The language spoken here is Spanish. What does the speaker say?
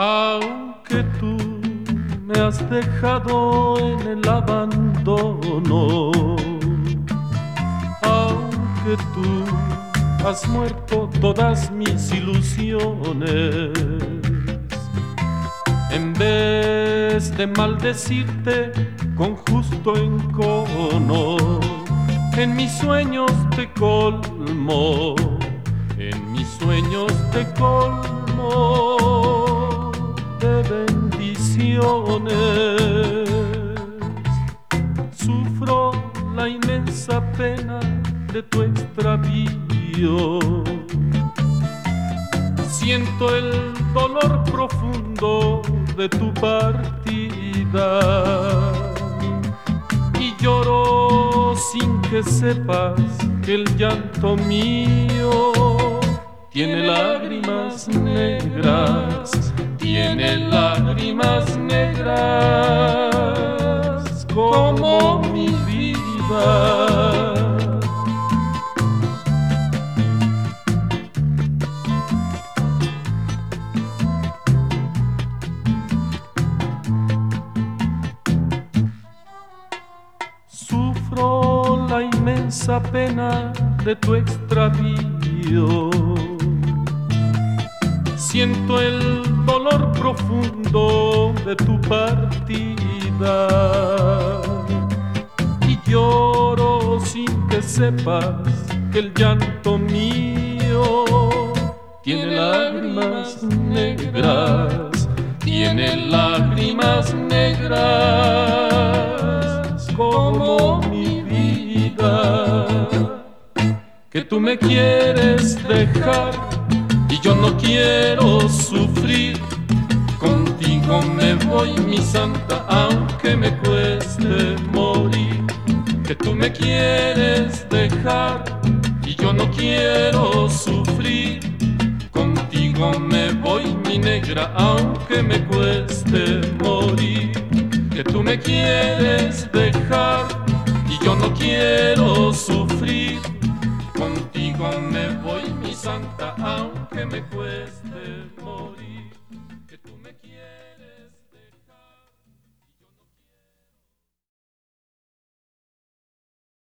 Aunque tú me has dejado en el abandono, aunque tú has muerto todas mis ilusiones, en vez de maldecirte con justo encono, en mis sueños te colmo, en mis sueños te colmo de bendiciones. Sufro la inmensa pena de tu extravío, siento el dolor profundo de tu partida y lloro sin que sepas que el llanto mío tiene lágrimas negras, tiene lágrimas negras como mi vida. Sufro la inmensa pena de tu extravío, siento el dolor profundo de tu partida y lloro sin que sepas que el llanto mío tiene lágrimas negras, tiene lágrimas negras como mi vida. Que tú me quieres dejar y yo no quiero sufrir, contigo me voy, mi santa, aunque me cueste morir. Que tú me quieres dejar y yo no quiero sufrir, contigo me voy, mi negra, aunque me cueste morir. Que tú me quieres dejar y yo no quiero sufrir,